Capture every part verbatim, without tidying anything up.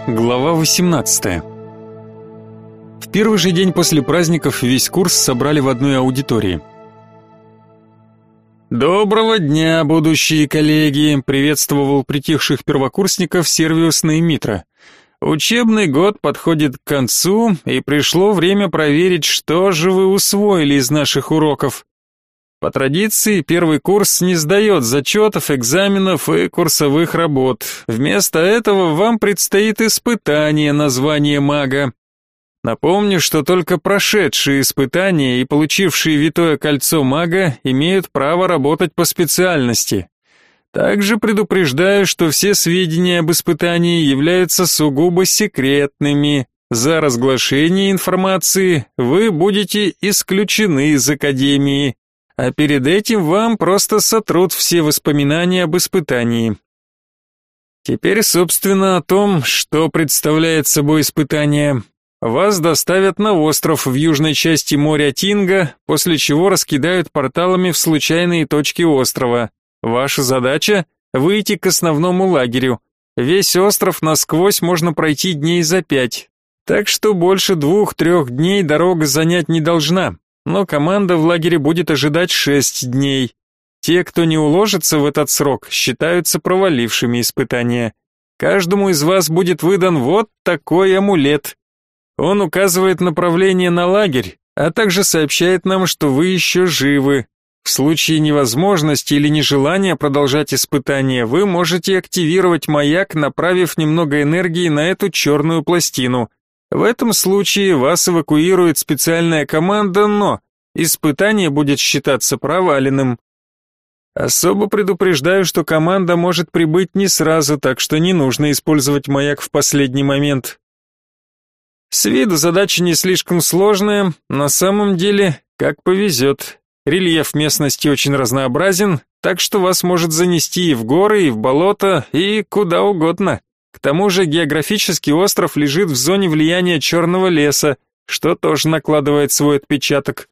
Глава восемнадцатая. В первый же день после праздников весь курс собрали в одной аудитории. «Доброго дня, будущие коллеги!» — приветствовал притихших первокурсников Сервиус Неймитра. «Учебный год подходит к концу, и пришло время проверить, что же вы усвоили из наших уроков. По традиции, первый курс не сдает зачетов, экзаменов и курсовых работ. Вместо этого вам предстоит испытание на звание мага. Напомню, что только прошедшие испытания и получившие Витое кольцо мага имеют право работать по специальности. Также предупреждаю, что все сведения об испытании являются сугубо секретными. За разглашение информации вы будете исключены из Академии. А перед этим вам просто сотрут все воспоминания об испытании. Теперь, собственно, о том, что представляет собой испытание. Вас доставят на остров в южной части моря Тинга, после чего раскидают порталами в случайные точки острова. Ваша задача — выйти к основному лагерю. Весь остров насквозь можно пройти дней за пять, так что больше двух-трех дней дорога занять не должна. Но команда в лагере будет ожидать шесть дней. Те, кто не уложится в этот срок, считаются провалившими испытания. Каждому из вас будет выдан вот такой амулет. Он указывает направление на лагерь, а также сообщает нам, что вы еще живы. В случае невозможности или нежелания продолжать испытание, вы можете активировать маяк, направив немного энергии на эту черную пластину. В этом случае вас эвакуирует специальная команда, но испытание будет считаться проваленным. Особо предупреждаю, что команда может прибыть не сразу, так что не нужно использовать маяк в последний момент. С виду задача не слишком сложная, на самом деле, как повезет. Рельеф местности очень разнообразен, так что вас может занести и в горы, и в болото, и куда угодно. К тому же географически остров лежит в зоне влияния черного леса, что тоже накладывает свой отпечаток.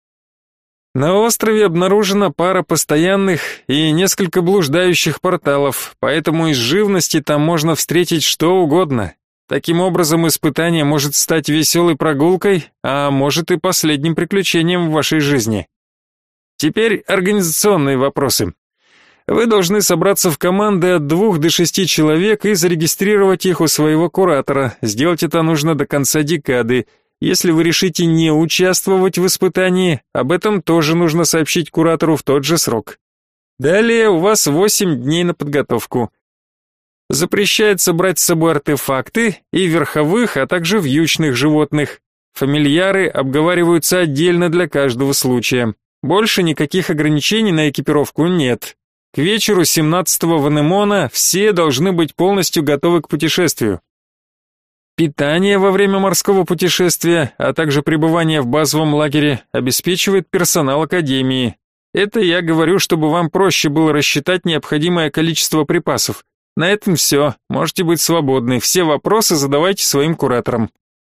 На острове обнаружена пара постоянных и несколько блуждающих порталов, поэтому из живности там можно встретить что угодно. Таким образом, испытание может стать веселой прогулкой, а может и последним приключением в вашей жизни. Теперь организационные вопросы. Вы должны собраться в команды от двух до шести человек и зарегистрировать их у своего куратора. Сделать это нужно до конца декады. Если вы решите не участвовать в испытании, об этом тоже нужно сообщить куратору в тот же срок. Далее у вас восемь дней на подготовку. Запрещается брать с собой артефакты и верховых, а также вьючных животных. Фамильяры обговариваются отдельно для каждого случая. Больше никаких ограничений на экипировку нет. К вечеру семнадцатого Ванемона все должны быть полностью готовы к путешествию. Питание во время морского путешествия, а также пребывание в базовом лагере обеспечивает персонал Академии. Это я говорю, чтобы вам проще было рассчитать необходимое количество припасов. На этом все, можете быть свободны, все вопросы задавайте своим кураторам.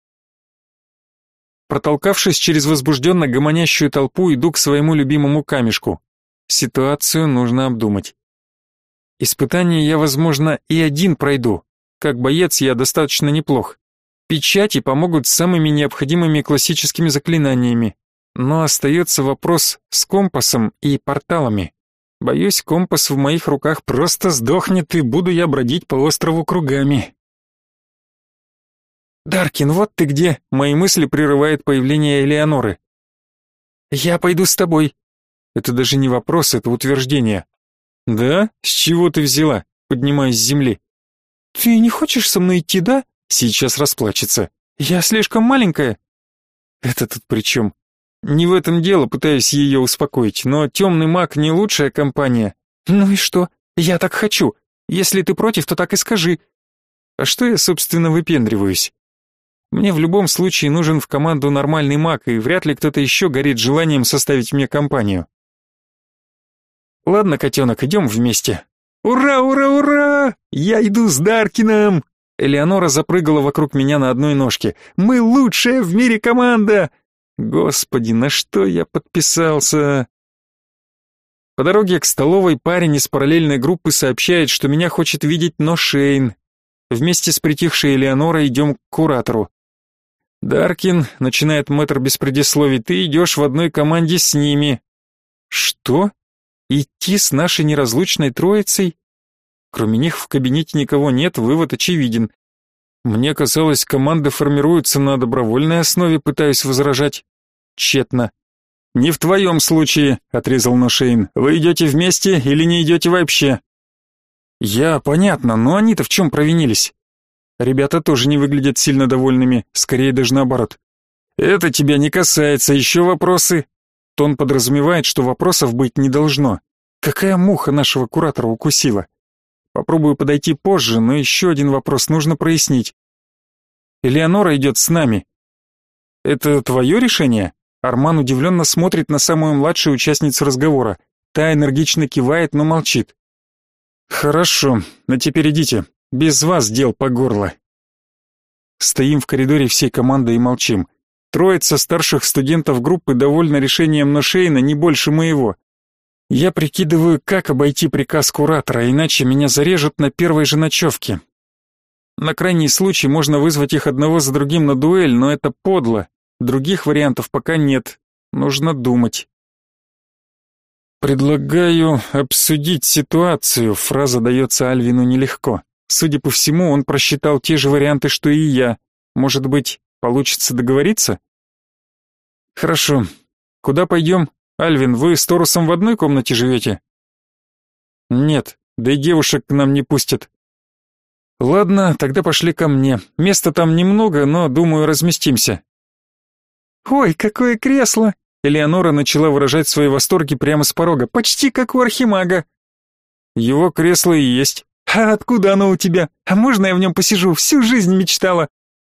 Протолкавшись через возбужденно гомонящую толпу, иду к своему любимому камешку. Ситуацию нужно обдумать. Испытание я, возможно, и один пройду. Как боец я достаточно неплох. Печати помогут с самыми необходимыми классическими заклинаниями. Но остается вопрос с компасом и порталами. Боюсь, компас в моих руках просто сдохнет, и буду я бродить по острову кругами. «Даркин, вот ты где!» Мои мысли прерывает появление Элеоноры. «Я пойду с тобой». Это даже не вопрос, это утверждение. «Да? С чего ты взяла?» Поднимаюсь с земли. «Ты не хочешь со мной идти, да?» Сейчас расплачется. «Я слишком маленькая». «Это тут при чем?» «Не в этом дело, пытаюсь ее успокоить, но темный маг не лучшая компания». «Ну и что? Я так хочу. Если ты против, то так и скажи». «А что я, собственно, выпендриваюсь? Мне в любом случае нужен в команду нормальный маг, и вряд ли кто-то еще горит желанием составить мне компанию». «Ладно, котенок, идем вместе». «Ура, ура, ура! Я иду с Даркином!» Элеонора запрыгала вокруг меня на одной ножке. «Мы лучшая в мире команда!» Господи, на что я подписался? По дороге к столовой парень из параллельной группы сообщает, что меня хочет видеть Ношейн. Вместе с притихшей Элеонорой идем к куратору. «Даркин», — начинает мэтр без предисловий, — «ты идешь в одной команде с ними». «Что? Идти с нашей неразлучной троицей?» Кроме них в кабинете никого нет, вывод очевиден. Мне казалось, команды формируются на добровольной основе, пытаюсь возражать. Тщетно. «Не в твоем случае», — отрезал Ношейн. «Вы идете вместе или не идете вообще?» «Я, понятно, но они-то в чем провинились?» Ребята тоже не выглядят сильно довольными, скорее даже наоборот. «Это тебя не касается, еще вопросы?» Тон подразумевает, что вопросов быть не должно. Какая муха нашего куратора укусила? Попробую подойти позже, но еще один вопрос нужно прояснить. Элеонора идет с нами. Это твое решение? Арман удивленно смотрит на самую младшую участницу разговора. Та энергично кивает, но молчит. Хорошо, а теперь идите. Без вас дел по горло. Стоим в коридоре всей командой и молчим. Троица старших студентов группы довольна решением Ношейна не больше моего. Я прикидываю, как обойти приказ куратора, иначе меня зарежут на первой же ночевке. На крайний случай можно вызвать их одного за другим на дуэль, но это подло. Других вариантов пока нет. Нужно думать. «Предлагаю обсудить ситуацию», — фраза дается Альвину нелегко. Судя по всему, он просчитал те же варианты, что и я. Может быть, получится договориться? Хорошо. Куда пойдем? Альвин, вы с Торусом в одной комнате живете? Нет, да и девушек к нам не пустят. Ладно, тогда пошли ко мне. Места там немного, но, думаю, разместимся. Ой, какое кресло! Элеонора начала выражать свои восторги прямо с порога. Почти как у архимага. Его кресло и есть. А откуда оно у тебя? А можно я в нем посижу? Всю жизнь мечтала.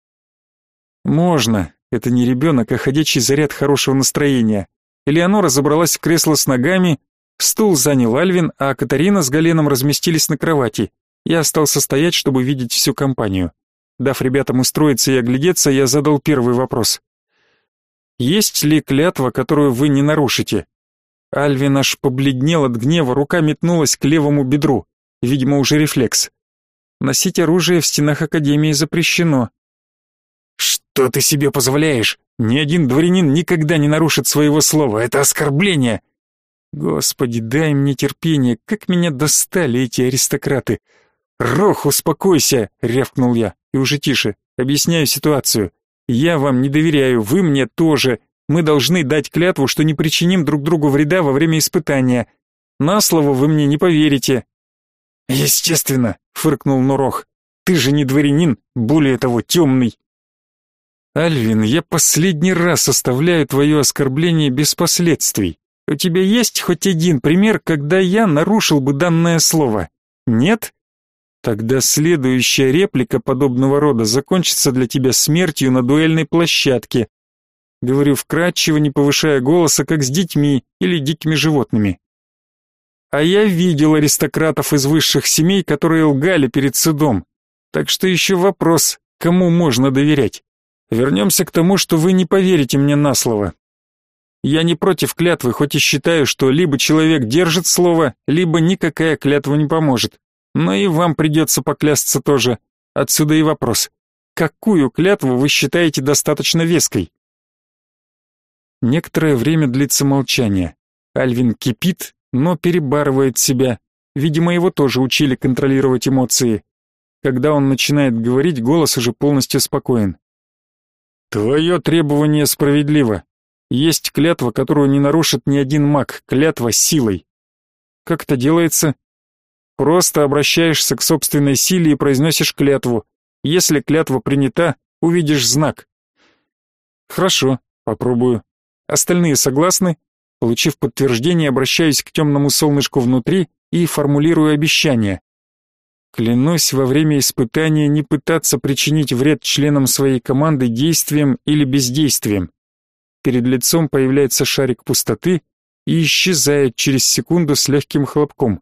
Можно. Это не ребенок, а ходячий заряд хорошего настроения. Элеонора забралась в кресло с ногами, стул занял Альвин, а Катарина с Галеном разместились на кровати. Я остался стоять, чтобы видеть всю компанию. Дав ребятам устроиться и оглядеться, я задал первый вопрос. «Есть ли клятва, которую вы не нарушите?» Альвин аж побледнел от гнева, рука метнулась к левому бедру. Видимо, уже рефлекс. Носить оружие в стенах Академии запрещено. «Что ты себе позволяешь? Ни один дворянин никогда не нарушит своего слова. Это оскорбление!» Господи, дай мне терпение, как меня достали эти аристократы. «Рох, успокойся!» — рявкнул я. И уже тише. Объясняю ситуацию. «Я вам не доверяю, вы мне тоже. Мы должны дать клятву, что не причиним друг другу вреда во время испытания. На слово вы мне не поверите». «Естественно», — фыркнул Нурох. «Ты же не дворянин, более того, темный». «Альвин, я последний раз оставляю твое оскорбление без последствий. У тебя есть хоть один пример, когда я нарушил бы данное слово? Нет? Тогда следующая реплика подобного рода закончится для тебя смертью на дуэльной площадке. Говорю вкратчиво, не повышая голоса, как с детьми или дикими животными. А я видел аристократов из высших семей, которые лгали перед судом. Так что еще вопрос, кому можно доверять? Вернемся к тому, что вы не поверите мне на слово. Я не против клятвы, хоть и считаю, что либо человек держит слово, либо никакая клятва не поможет. Но и вам придется поклясться тоже. Отсюда и вопрос. Какую клятву вы считаете достаточно веской? Некоторое время длится молчание. Альвин кипит, но перебарывает себя. Видимо, его тоже учили контролировать эмоции. Когда он начинает говорить, голос уже полностью спокоен. Твое требование справедливо. Есть клятва, которую не нарушит ни один маг, клятва силой. Как это делается? Просто обращаешься к собственной силе и произносишь клятву. Если клятва принята, увидишь знак. Хорошо, попробую. Остальные согласны? Получив подтверждение, обращаюсь к темному солнышку внутри и формулирую обещание. Клянусь во время испытания не пытаться причинить вред членам своей команды действием или бездействием. Перед лицом появляется шарик пустоты и исчезает через секунду с легким хлопком.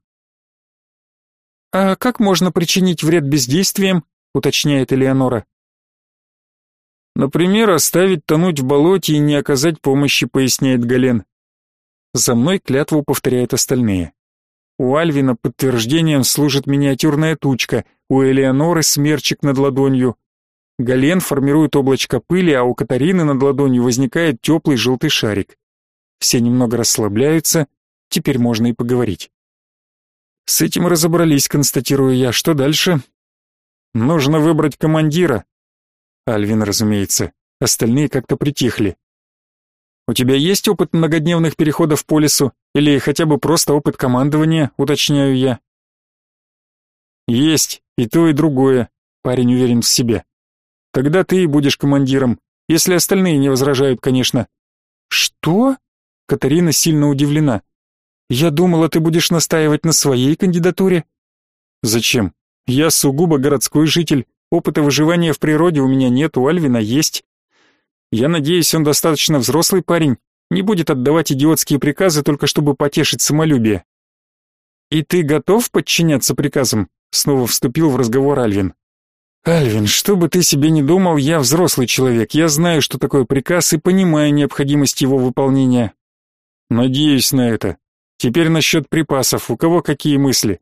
«А как можно причинить вред бездействием?» — уточняет Элеонора. «Например, оставить тонуть в болоте и не оказать помощи», — поясняет Гален. За мной клятву повторяют остальные. У Альвина подтверждением служит миниатюрная тучка, у Элеоноры смерчик над ладонью. Гален формирует облачко пыли, а у Катарины над ладонью возникает теплый желтый шарик. Все немного расслабляются, теперь можно и поговорить. С этим разобрались, констатирую я. Что дальше? Нужно выбрать командира. Альвин, разумеется. Остальные как-то притихли. У тебя есть опыт многодневных переходов по лесу? Или хотя бы просто опыт командования, уточняю я. Есть, и то, и другое. Парень уверен в себе. Тогда ты и будешь командиром, если остальные не возражают, конечно. Что? Катарина сильно удивлена. Я думала, ты будешь настаивать на своей кандидатуре. Зачем? Я сугубо городской житель. Опыта выживания в природе у меня нет, у Альвина есть. Я надеюсь, он достаточно взрослый парень, не будет отдавать идиотские приказы только чтобы потешить самолюбие. И ты готов подчиняться приказам? Снова вступил в разговор Альвин. Альвин, что бы ты себе ни думал, я взрослый человек. Я знаю, что такое приказ, и понимаю необходимость его выполнения. Надеюсь на это. Теперь насчет припасов. У кого какие мысли?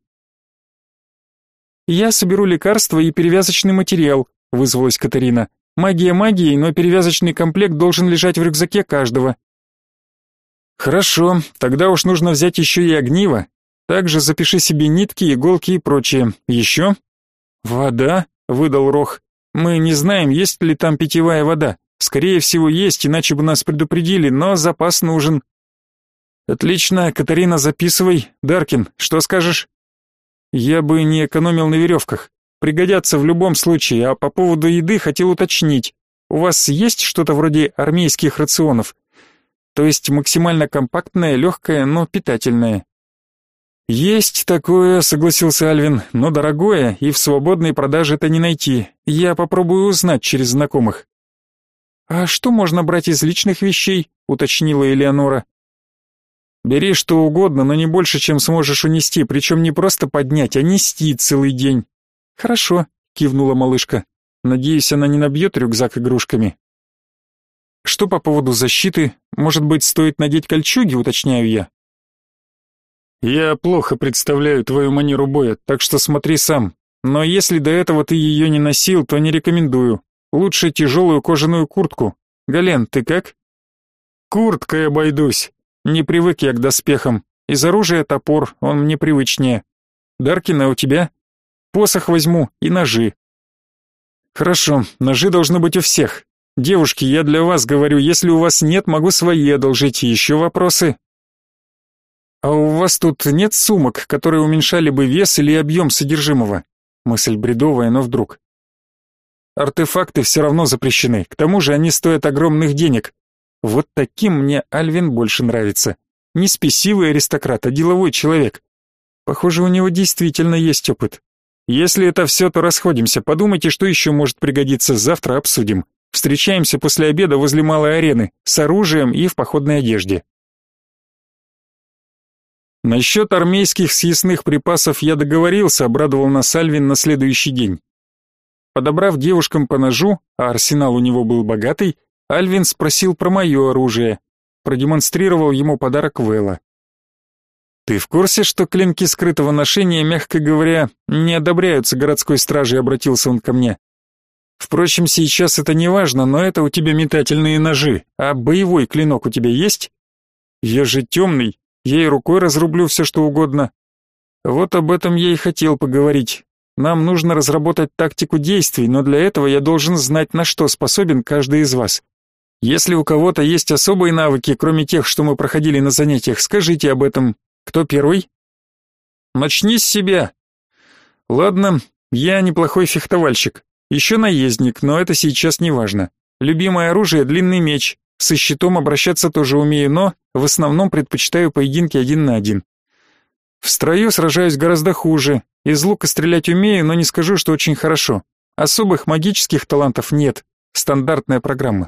Я соберу лекарства и перевязочный материал, вызвалась Катарина. Магия магией, но перевязочный комплект должен лежать в рюкзаке каждого. Хорошо, тогда уж нужно взять еще и огниво. Также запиши себе нитки, иголки и прочее. Еще? Вода, выдал Рох. Мы не знаем, есть ли там питьевая вода. Скорее всего, есть, иначе бы нас предупредили, но запас нужен. Отлично, Катарина, записывай. Даркин, что скажешь? Я бы не экономил на веревках. Пригодятся в любом случае, а по поводу еды хотел уточнить. У вас есть что-то вроде армейских рационов? То есть максимально компактное, легкое, но питательное. Есть такое, согласился Альвин, но дорогое, и в свободной продаже это не найти. Я попробую узнать через знакомых. А что можно брать из личных вещей? Уточнила Элеонора. Бери что угодно, но не больше, чем сможешь унести, причем не просто поднять, а нести целый день. Хорошо, кивнула малышка. Надеюсь, она не набьет рюкзак игрушками. Что по поводу защиты? Может быть, стоит надеть кольчуги, уточняю я. Я плохо представляю твою манеру боя, так что смотри сам. Но если до этого ты ее не носил, то не рекомендую. Лучше тяжелую кожаную куртку. Гален, ты как? Курткой обойдусь. Не привык я к доспехам. Из оружия топор, он мне привычнее. Даркина, у тебя? Посох возьму и ножи. Хорошо, ножи должны быть у всех. Девушки, я для вас говорю, если у вас нет, могу свои одолжить. Еще вопросы? А у вас тут нет сумок, которые уменьшали бы вес или объем содержимого? Мысль бредовая, но вдруг. Артефакты все равно запрещены, к тому же они стоят огромных денег. Вот таким мне Альвин больше нравится. Не спесивый аристократ, а деловой человек. Похоже, у него действительно есть опыт. Если это все, то расходимся. Подумайте, что еще может пригодиться, завтра обсудим. Встречаемся после обеда возле малой арены, с оружием и в походной одежде. Насчет армейских съестных припасов я договорился, обрадовал нас Альвин на следующий день. Подобрав девушкам по ножу, а арсенал у него был богатый, Альвин спросил про мое оружие. Продемонстрировал ему подарок Вэлла. «Ты в курсе, что клинки скрытого ношения, мягко говоря, не одобряются городской стражей?» — обратился он ко мне. «Впрочем, сейчас это не важно, но это у тебя метательные ножи, а боевой клинок у тебя есть? Я же темный, я и рукой разрублю все, что угодно. Вот об этом я и хотел поговорить. Нам нужно разработать тактику действий, но для этого я должен знать, на что способен каждый из вас. Если у кого-то есть особые навыки, кроме тех, что мы проходили на занятиях, скажите об этом. Кто первый? Начни с себя. Ладно, я неплохой фехтовальщик. Еще наездник, но это сейчас не важно. Любимое оружие — длинный меч. Со щитом обращаться тоже умею, но в основном предпочитаю поединки один на один. В строю сражаюсь гораздо хуже. Из лука стрелять умею, но не скажу, что очень хорошо. Особых магических талантов нет. Стандартная программа.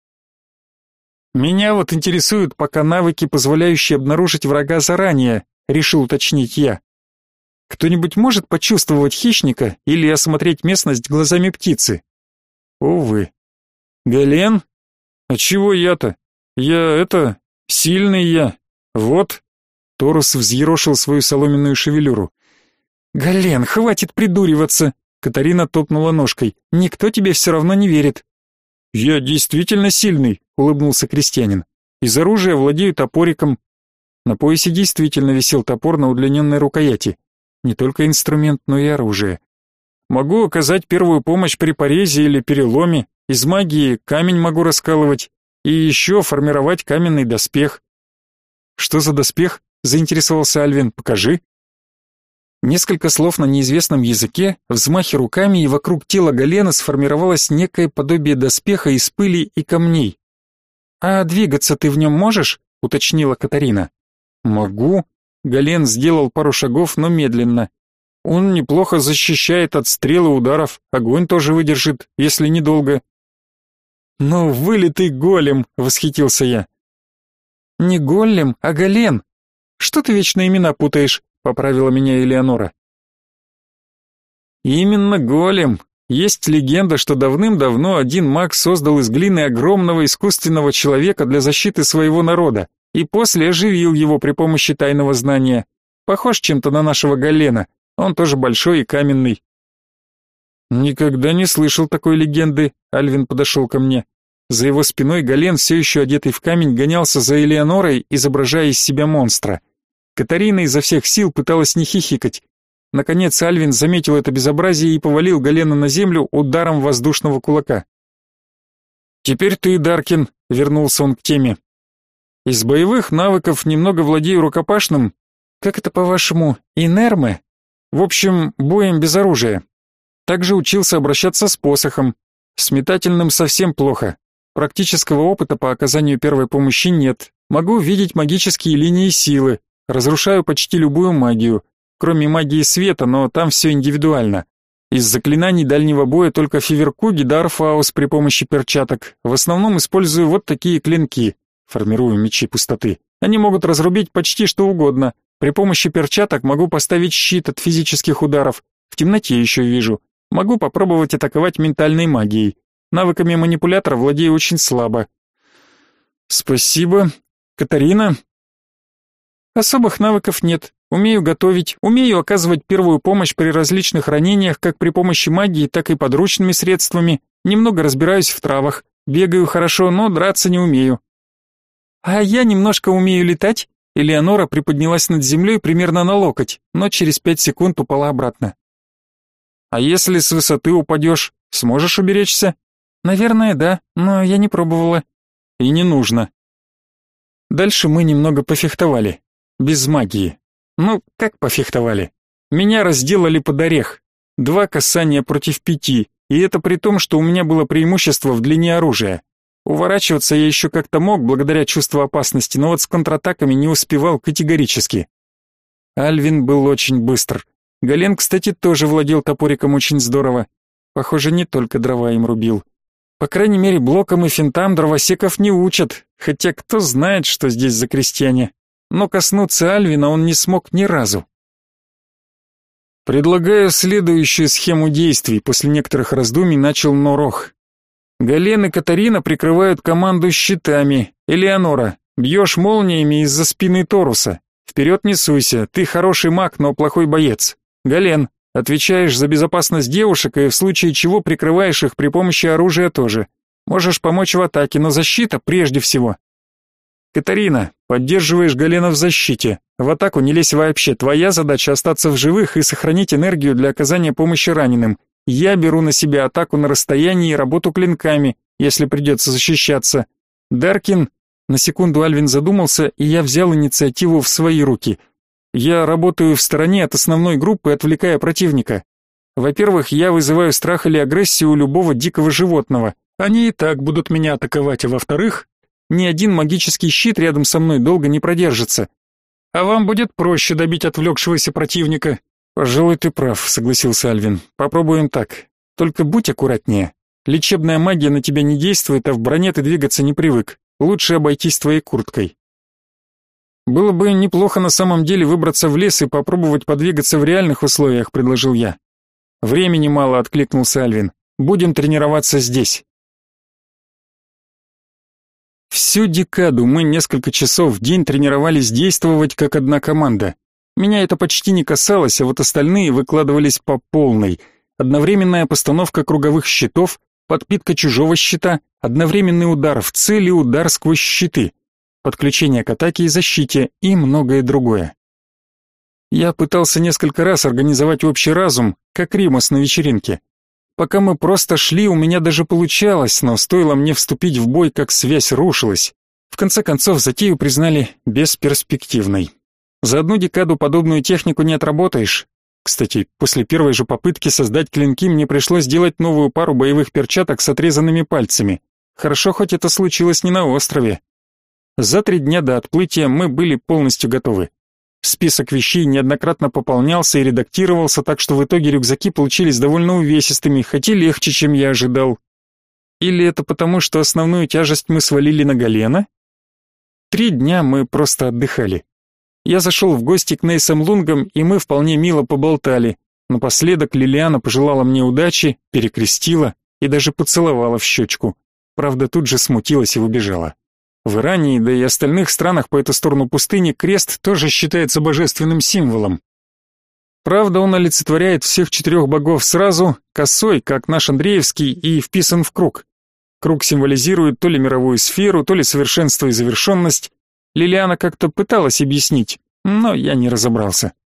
Меня вот интересуют пока навыки, позволяющие обнаружить врага заранее, решил уточнить я. Кто-нибудь может почувствовать хищника или осмотреть местность глазами птицы? Увы. Гален? А чего я-то? Я это... сильный я. Вот. Торус взъерошил свою соломенную шевелюру. Гален, хватит придуриваться. Катарина топнула ножкой. «Никто тебе все равно не верит». «Я действительно сильный», — улыбнулся крестьянин. «Из оружия владею топориком». На поясе действительно висел топор на удлиненной рукояти. Не только инструмент, но и оружие. Могу оказать первую помощь при порезе или переломе, из магии камень могу раскалывать и еще формировать каменный доспех. Что за доспех? Заинтересовался Альвин. Покажи. Несколько слов на неизвестном языке, взмахи руками, и вокруг тела Галена сформировалось некое подобие доспеха из пыли и камней. А двигаться ты в нем можешь? Уточнила Катарина. Могу. Гален сделал пару шагов, но медленно. Он неплохо защищает от стрел и ударов, огонь тоже выдержит, если недолго. «Ну, вылитый голем!» — восхитился я. «Не голем, а Гален. Что ты вечно имена путаешь?» — поправила меня Элеонора. «Именно голем. Есть легенда, что давным-давно один маг создал из глины огромного искусственного человека для защиты своего народа и после оживил его при помощи тайного знания. Похож чем-то на нашего Галена. Он тоже большой и каменный». «Никогда не слышал такой легенды», — Альвин подошел ко мне. За его спиной Гален, все еще одетый в камень, гонялся за Элеонорой, изображая из себя монстра. Катарина изо всех сил пыталась не хихикать. Наконец Альвин заметил это безобразие и повалил Галена на землю ударом воздушного кулака. «Теперь ты, Даркин», — вернулся он к теме. «Из боевых навыков немного владею рукопашным. Как это, по-вашему, инерме? В общем, боем без оружия. Также учился обращаться с посохом. С метательным совсем плохо. Практического опыта по оказанию первой помощи нет. Могу видеть магические линии силы. Разрушаю почти любую магию. Кроме магии света, но там все индивидуально. Из заклинаний дальнего боя только фиверкуги да арфаус при помощи перчаток. В основном использую вот такие клинки. Формирую мечи пустоты. Они могут разрубить почти что угодно. При помощи перчаток могу поставить щит от физических ударов. В темноте еще вижу. Могу попробовать атаковать ментальной магией. Навыками манипулятора владею очень слабо. Спасибо. Катарина? Особых навыков нет. Умею готовить, умею оказывать первую помощь при различных ранениях, как при помощи магии, так и подручными средствами. Немного разбираюсь в травах. Бегаю хорошо, но драться не умею. А я немножко умею летать. Элеонора приподнялась над землей примерно на локоть, но через пять секунд упала обратно. А если с высоты упадешь, сможешь уберечься? Наверное, да, но я не пробовала. И не нужно. Дальше мы немного пофехтовали. Без магии. Ну, как пофехтовали? Меня разделали под орех. Два касания против пяти, и это при том, что у меня было преимущество в длине оружия. Уворачиваться я еще как-то мог, благодаря чувству опасности, но вот с контратаками не успевал категорически. Альвин был очень быстр. Гален, кстати, тоже владел топориком очень здорово. Похоже, не только дрова им рубил. По крайней мере, блокам и финтам дровосеков не учат, хотя кто знает, что здесь за крестьяне. Но коснуться Альвина он не смог ни разу. «Предлагаю следующую схему действий», после некоторых раздумий начал Норох. «Гален и Катарина прикрывают команду щитами. Элеонора, бьешь молниями из-за спины Торуса. Вперед не суйся, ты хороший маг, но плохой боец. Гален, отвечаешь за безопасность девушек и в случае чего прикрываешь их при помощи оружия тоже. Можешь помочь в атаке, но защита прежде всего. Катарина, поддерживаешь Галена в защите. В атаку не лезь вообще, твоя задача остаться в живых и сохранить энергию для оказания помощи раненым. Я беру на себя атаку на расстоянии и работу клинками, если придется защищаться. Даркин, на секунду Альвин задумался, и я взял инициативу в свои руки. Я работаю в стороне от основной группы, отвлекая противника. Во-первых, я вызываю страх или агрессию у любого дикого животного. Они и так будут меня атаковать, а во-вторых, ни один магический щит рядом со мной долго не продержится. А вам будет проще добить отвлекшегося противника. Пожалуй, ты прав, согласился Альвин. Попробуем так. Только будь аккуратнее. Лечебная магия на тебя не действует, а в броне ты двигаться не привык. Лучше обойтись твоей курткой. Было бы неплохо на самом деле выбраться в лес и попробовать подвигаться в реальных условиях, предложил я. Времени мало, откликнулся Альвин. Будем тренироваться здесь. Всю декаду мы несколько часов в день тренировались действовать как одна команда. Меня это почти не касалось, а вот остальные выкладывались по полной. одновременная постановка круговых щитов, подпитка чужого щита, одновременный удар в цель и удар сквозь щиты, подключение к атаке и защите и многое другое. Я пытался несколько раз организовать общий разум, как Римас на вечеринке. Пока мы просто шли, у меня даже получалось, но стоило мне вступить в бой, как связь рушилась. В конце концов, затею признали бесперспективной. За одну декаду подобную технику не отработаешь. Кстати, после первой же попытки создать клинки мне пришлось делать новую пару боевых перчаток с отрезанными пальцами. Хорошо, хоть это случилось не на острове. За три дня до отплытия мы были полностью готовы. Список вещей неоднократно пополнялся и редактировался, так что в итоге рюкзаки получились довольно увесистыми, хоть и легче, чем я ожидал. Или это потому, что основную тяжесть мы свалили на Галена? Три дня мы просто отдыхали. Я зашел в гости к Нейсам Лунгам, и мы вполне мило поболтали. Напоследок Лилиана пожелала мне удачи, перекрестила и даже поцеловала в щечку. Правда, тут же смутилась и убежала. В Иране, да и остальных странах по эту сторону пустыни крест тоже считается божественным символом. Правда, он олицетворяет всех четырех богов сразу, косой, как наш Андреевский, и вписан в круг. Круг символизирует то ли мировую сферу, то ли совершенство и завершенность. Лилиана как-то пыталась объяснить, но я не разобрался.